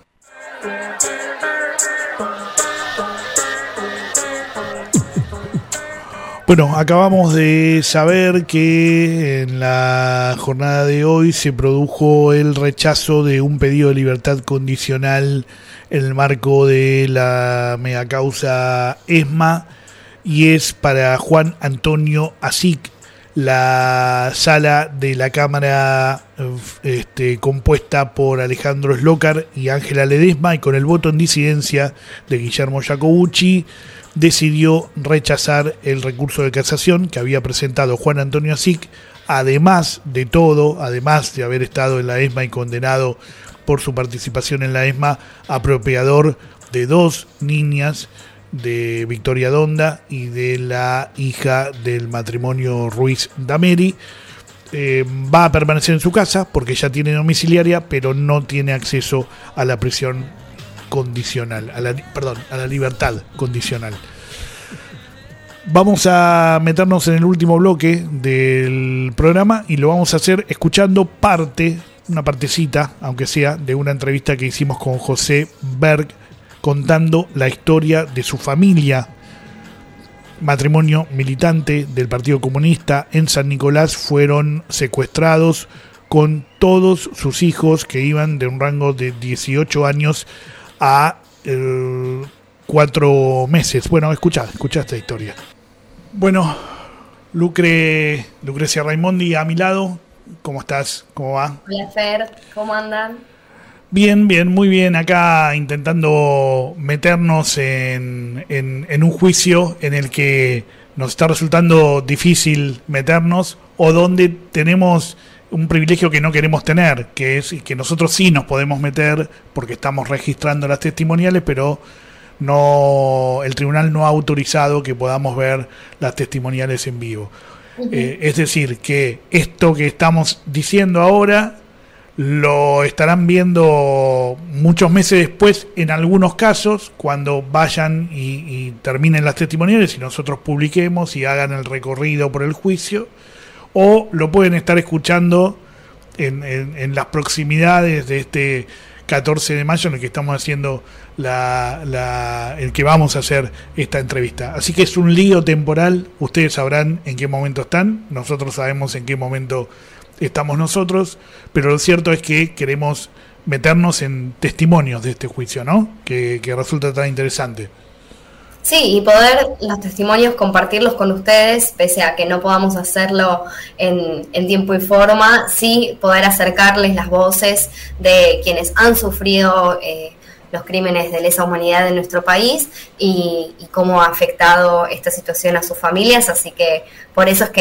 Bueno, acabamos de saber que en la jornada de hoy se produjo el rechazo de un pedido de libertad condicional en el marco de la megacausa ESMA, y es para Juan Antonio Asic. La sala de la Cámara, este, compuesta por Alejandro Slócar y Ángela Ledesma, y con el voto en disidencia de Guillermo Jacobucci, decidió rechazar el recurso de casación que había presentado Juan Antonio Asic. Además de todo, además de haber estado en la ESMA y condenado por su participación en la ESMA, apropiador de dos niñas, de Victoria Donda y de la hija del matrimonio Ruiz Dameri. Eh, va a permanecer en su casa porque ya tiene domiciliaria, pero no tiene acceso a la prisión condicional, a la, perdón, a la libertad condicional. Vamos a meternos en el último bloque del programa, y lo vamos a hacer escuchando parte, una partecita, aunque sea, de una entrevista que hicimos con José Berg, contando la historia de su familia, matrimonio militante del Partido Comunista en San Nicolás. Fueron secuestrados con todos sus hijos, que iban de un rango de dieciocho años a eh, cuatro meses. Bueno, escuchá, escuchá esta historia. Bueno, Lucre, Lucrecia Raimondi a mi lado, ¿cómo estás? ¿Cómo va? Hola Fer, ¿cómo andan? Bien, bien, muy bien. Acá intentando meternos en, en, en un juicio en el que nos está resultando difícil meternos, o donde tenemos un privilegio que no queremos tener, que es que nosotros sí nos podemos meter porque estamos registrando las testimoniales, pero no, el tribunal no ha autorizado que podamos ver las testimoniales en vivo. Uh-huh. Eh, es decir, que esto que estamos diciendo ahora lo estarán viendo muchos meses después, en algunos casos, cuando vayan y, y terminen las testimoniales y nosotros publiquemos y hagan el recorrido por el juicio, o lo pueden estar escuchando en, en, en las proximidades de este catorce de mayo en el que estamos haciendo la, la, el que vamos a hacer esta entrevista. Así que es un lío temporal, ustedes sabrán en qué momento están, nosotros sabemos en qué momento estamos nosotros, pero lo cierto es que queremos meternos en testimonios de este juicio, ¿no? Que, que resulta tan interesante. Sí, y poder los testimonios compartirlos con ustedes, pese a que no podamos hacerlo en, en tiempo y forma, sí poder acercarles las voces de quienes han sufrido eh, los crímenes de lesa humanidad en nuestro país, y, y cómo ha afectado esta situación a sus familias. Así que por eso es que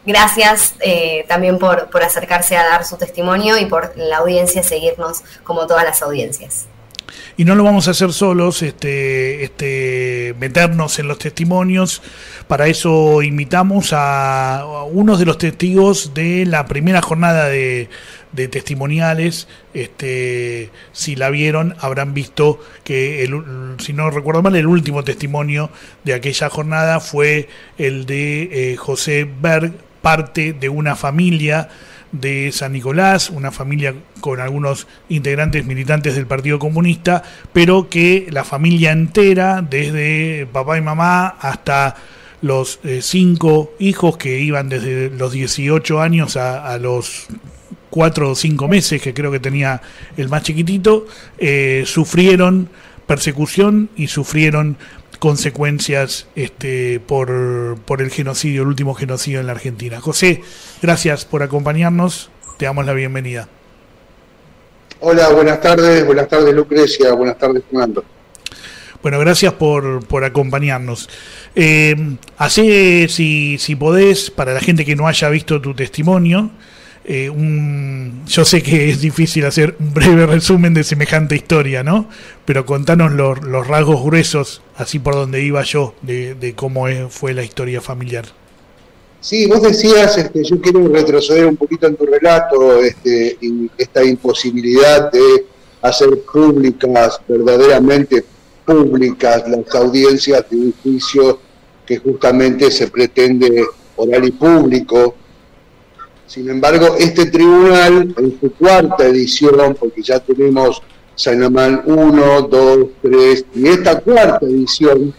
gracias eh, también por, por acercarse a dar su testimonio y por la audiencia seguirnos como todas las audiencias. Y no lo vamos a hacer solos, este, este, meternos en los testimonios. Para eso invitamos a, a unos de los testigos de la primera jornada de, de testimoniales. Este, si la vieron, habrán visto que, el, si no recuerdo mal, el último testimonio de aquella jornada fue el de eh, José Berg, parte de una familia de San Nicolás, una familia con algunos integrantes militantes del Partido Comunista, pero que la familia entera, desde papá y mamá hasta los eh, cinco hijos que iban desde los dieciocho años a, a los cuatro o cinco meses, que creo que tenía el más chiquitito, eh, sufrieron persecución y sufrieron consecuencias este, por, por el genocidio, el último genocidio en la Argentina. José, gracias por acompañarnos, te damos la bienvenida. Hola, buenas tardes, buenas tardes Lucrecia, buenas tardes Fernando. Bueno, gracias por, por acompañarnos. Eh, hacé, si, si podés, para la gente que no haya visto tu testimonio, Eh, un, yo sé que es difícil hacer un breve resumen de semejante historia, ¿no? Pero contanos los, los rasgos gruesos, así por donde iba yo, de, de cómo es, fue la historia familiar. Sí, vos decías, este, yo quiero retroceder un poquito en tu relato, este, y esta imposibilidad de hacer públicas, verdaderamente públicas, las audiencias de un juicio que justamente se pretende oral y público. Sin embargo, este tribunal, en su cuarta edición, porque ya tenemos Sainamán uno, dos, tres, y esta cuarta edición,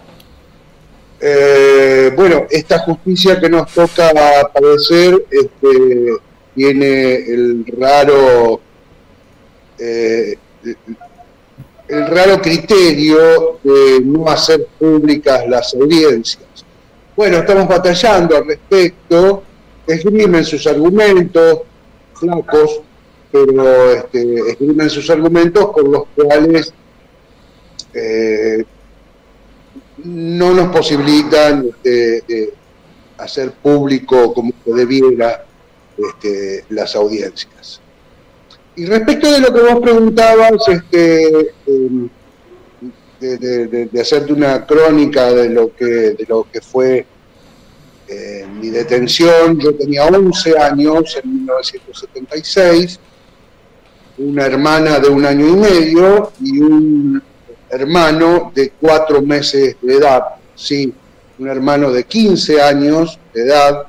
eh, bueno, esta justicia que nos toca padecer este, tiene el raro, eh, el raro criterio de no hacer públicas las audiencias. Bueno, estamos batallando al respecto. Esgrimen sus argumentos, flacos, pero este, esgrimen sus argumentos por los cuales eh, no nos posibilitan este, de hacer público como se debiera este, las audiencias. Y respecto de lo que vos preguntabas, este, eh, de, de, de, de hacerte una crónica de lo que, de lo que fue Eh, mi detención, yo tenía once años en mil novecientos setenta y seis, una hermana de un año y medio y un hermano de cuatro meses de edad, sí, un hermano de quince años de edad,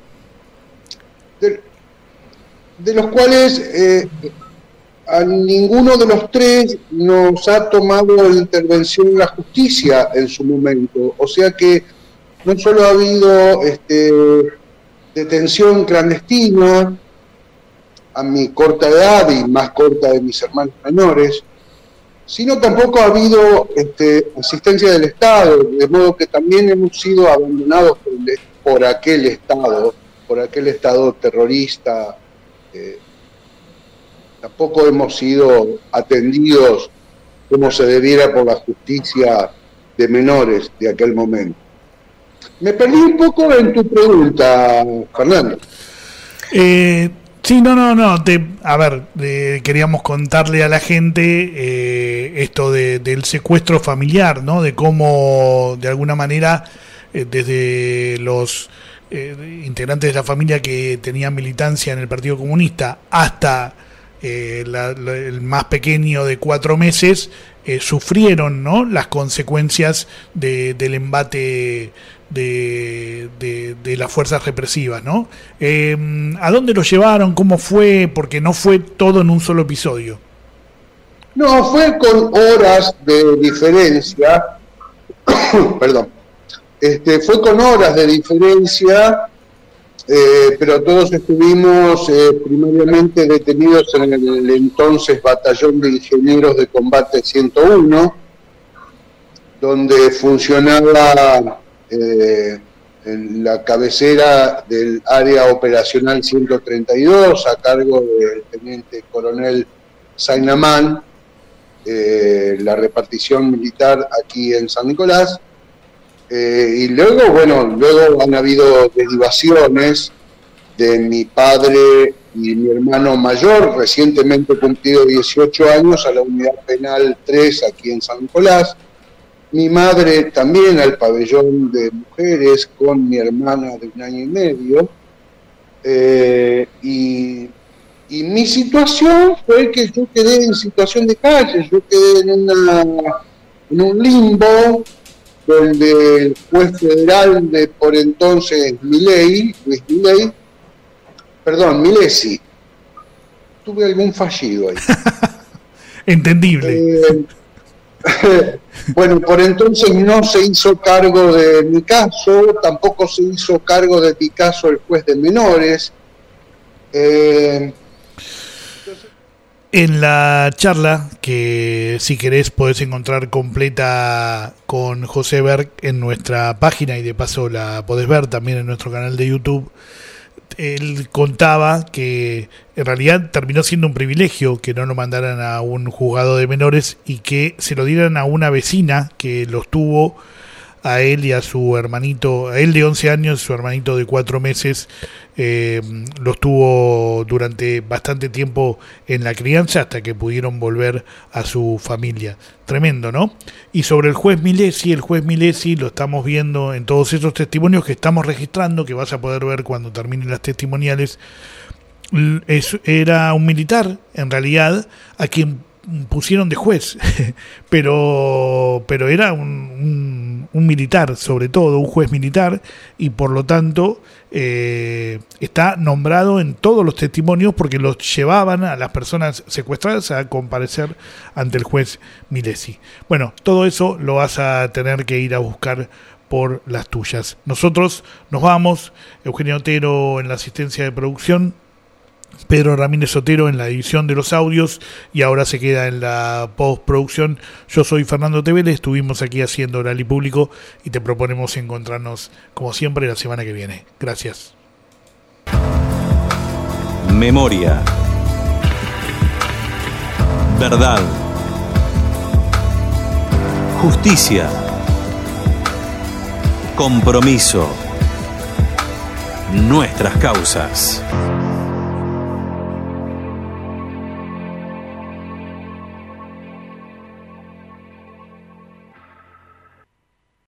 de, de los cuales eh, a ninguno de los tres nos ha tomado intervención la justicia en su momento, o sea que no solo ha habido este, detención clandestina a mi corta edad y más corta de mis hermanos menores, sino tampoco ha habido este, asistencia del Estado, de modo que también hemos sido abandonados por, el, por aquel Estado, por aquel Estado terrorista. Eh, tampoco hemos sido atendidos como se debiera por la justicia de menores de aquel momento. Me perdí un poco en tu pregunta, Fernando. Eh, sí, no, no, no. Te, a ver, eh, queríamos contarle a la gente eh, esto de, del secuestro familiar, ¿no? De cómo, de alguna manera, eh, desde los eh, integrantes de la familia que tenían militancia en el Partido Comunista hasta eh, la, la, el más pequeño de cuatro meses, eh, sufrieron, ¿no?, las consecuencias de, del embate De, de, de las fuerzas represivas, ¿no? Eh, ¿A dónde lo llevaron? ¿Cómo fue? Porque no fue todo en un solo episodio. No, fue con horas de diferencia, perdón, este, fue con horas de diferencia, eh, pero todos estuvimos eh, primariamente detenidos en el, el entonces Batallón de Ingenieros de Combate ciento uno, donde funcionaba Eh, en la cabecera del área operacional ciento treinta y dos, a cargo del teniente coronel Sainamán, eh, la repartición militar aquí en San Nicolás, eh, y luego, bueno, luego han habido derivaciones de mi padre y mi hermano mayor, recientemente cumplido dieciocho años, a la unidad penal tres aquí en San Nicolás. Mi madre también al pabellón de mujeres con mi hermana de un año y medio. Eh, y, y mi situación fue que yo quedé en situación de calle, yo quedé en, una, en un limbo donde el juez federal de por entonces Milei, Luis Milei, perdón, Milesi, tuve algún fallido ahí. Entendible. Eh, bueno, por entonces no se hizo cargo de mi caso, tampoco se hizo cargo de mi caso el juez de menores. Eh, En la charla, que si querés podés encontrar completa con José Berg en nuestra página y de paso la podés ver también en nuestro canal de YouTube, él contaba que en realidad terminó siendo un privilegio que no lo mandaran a un juzgado de menores y que se lo dieran a una vecina que los tuvo a él y a su hermanito, a él de once años y su hermanito de cuatro meses, eh, los tuvo durante bastante tiempo en la crianza hasta que pudieron volver a su familia. Tremendo, ¿no? Y sobre el juez Milesi, el juez Milesi lo estamos viendo en todos esos testimonios que estamos registrando, que vas a poder ver cuando terminen las testimoniales. Es, era un militar, en realidad, a quien pusieron de juez, pero pero era un, un, un militar, sobre todo un juez militar, y por lo tanto eh, está nombrado en todos los testimonios porque los llevaban a las personas secuestradas a comparecer ante el juez Milesi. Bueno, todo eso lo vas a tener que ir a buscar por las tuyas. Nosotros nos vamos, Eugenio Otero en la asistencia de producción, Pedro Ramírez Otero en la edición de los audios y ahora se queda en la postproducción. Yo soy Fernando Tevele, estuvimos aquí haciendo Oral y Público y te proponemos encontrarnos como siempre la semana que viene. Gracias. Memoria. Verdad. Justicia. Compromiso. Nuestras causas.